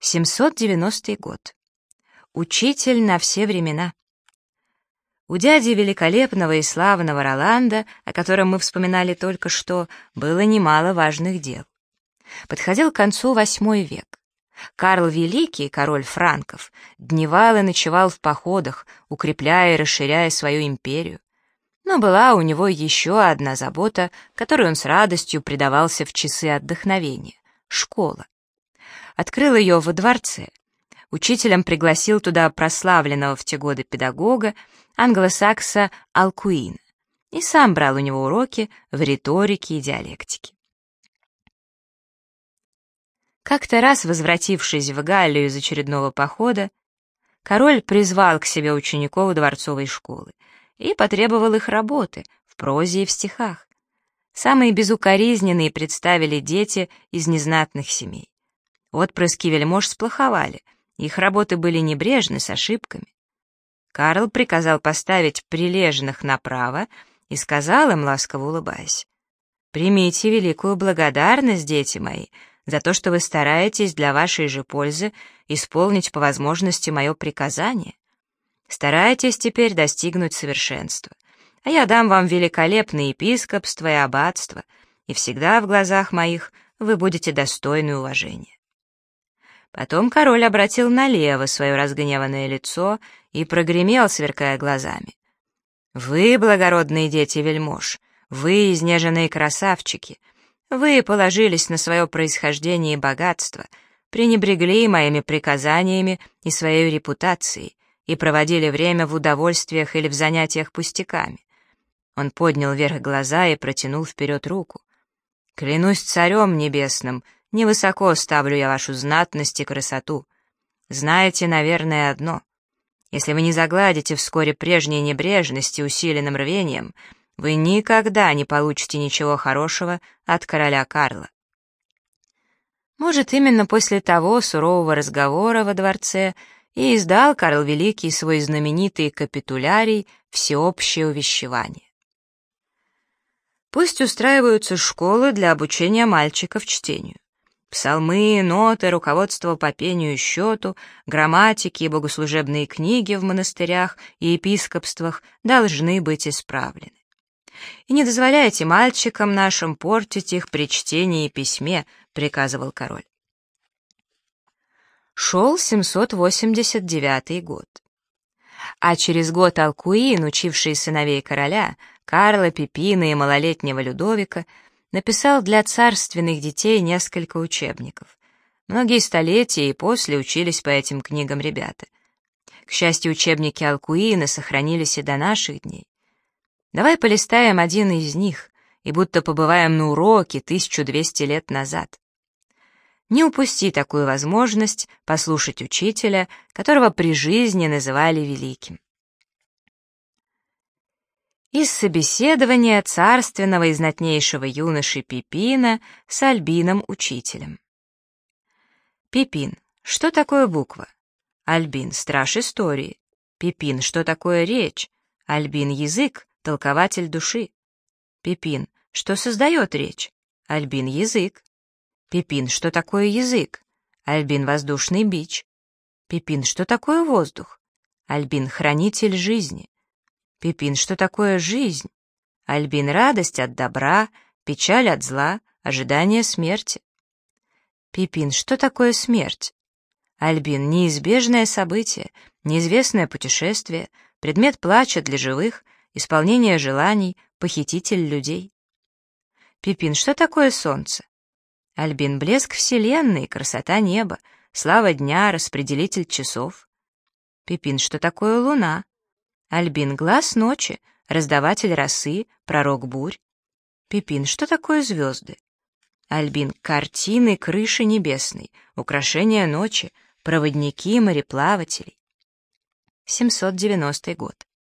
790 год. Учитель на все времена. У дяди великолепного и славного Роланда, о котором мы вспоминали только что, было немало важных дел. Подходил к концу VIII век. Карл Великий, король франков, дневал и ночевал в походах, укрепляя и расширяя свою империю. Но была у него еще одна забота, которой он с радостью предавался в часы отдохновения — школа. Открыл ее во дворце. Учителем пригласил туда прославленного в те годы педагога, англосакса Алкуина, и сам брал у него уроки в риторике и диалектике. Как-то раз, возвратившись в Галлию из очередного похода, король призвал к себе учеников дворцовой школы и потребовал их работы в прозе и в стихах. Самые безукоризненные представили дети из незнатных семей. Отпрыски вельмож сплоховали, их работы были небрежны, с ошибками. Карл приказал поставить прилежных направо и сказал им, ласково улыбаясь: «Примите великую благодарность, дети мои, за то, что вы стараетесь для вашей же пользы исполнить по возможности мое приказание. Старайтесь теперь достигнуть совершенства, а я дам вам великолепное епископство и аббатство, и всегда в глазах моих вы будете достойны уважения». Потом король обратил налево свое разгневанное лицо и прогремел, сверкая глазами: «Вы, благородные дети вельмож, вы, изнеженные красавчики, вы положились на свое происхождение и богатство, пренебрегли моими приказаниями и своей репутацией и проводили время в удовольствиях или в занятиях пустяками». Он поднял вверх глаза и протянул вперед руку. «Клянусь царем небесным, невысоко ставлю я вашу знатность и красоту. Знаете, наверное, одно: если вы не загладите вскоре прежней небрежности усиленным рвением, вы никогда не получите ничего хорошего от короля Карла». Может, именно после того сурового разговора во дворце и издал Карл Великий свой знаменитый капитулярий «Всеобщее увещевание». Пусть устраиваются школы для обучения мальчиков чтению. Псалмы, ноты, руководство по пению и счету, грамматики и богослужебные книги в монастырях и епископствах должны быть исправлены. «И не дозволяйте мальчикам нашим портить их при чтении и письме», — приказывал король. Шел 789 год. А через год Алкуин, учивший сыновей короля, Карла, Пипина и малолетнего Людовика, написал для царственных детей несколько учебников. Многие столетия и после учились по этим книгам ребята. К счастью, учебники Алкуина сохранились и до наших дней. Давай полистаем один из них и будто побываем на уроке 1200 лет назад. Не упусти такую возможность послушать учителя, которого при жизни называли великим. Из собеседования царственного и знатнейшего юноши Пипина с Альбином-учителем. Пипин: что такое буква? Альбин: страж истории. Пипин: что такое речь? Альбин: язык, толкователь души. Пипин: что создает речь? Альбин: язык. Пипин: что такое язык? Альбин: воздушный бич. Пипин: что такое воздух? Альбин: хранитель жизни. Пипин: что такое жизнь? Альбин: радость от добра, печаль от зла, ожидание смерти. Пипин: что такое смерть? Альбин: неизбежное событие, неизвестное путешествие, предмет плача для живых, исполнение желаний, похититель людей. Пипин: что такое солнце? Альбин: блеск вселенной, красота неба, слава дня, распределитель часов. Пипин: что такое луна? Альбин: глаз ночи, раздаватель росы, пророк бурь. Пипин: что такое звезды? Альбин: картины крыши небесной, украшения ночи, проводники мореплавателей. 790 год.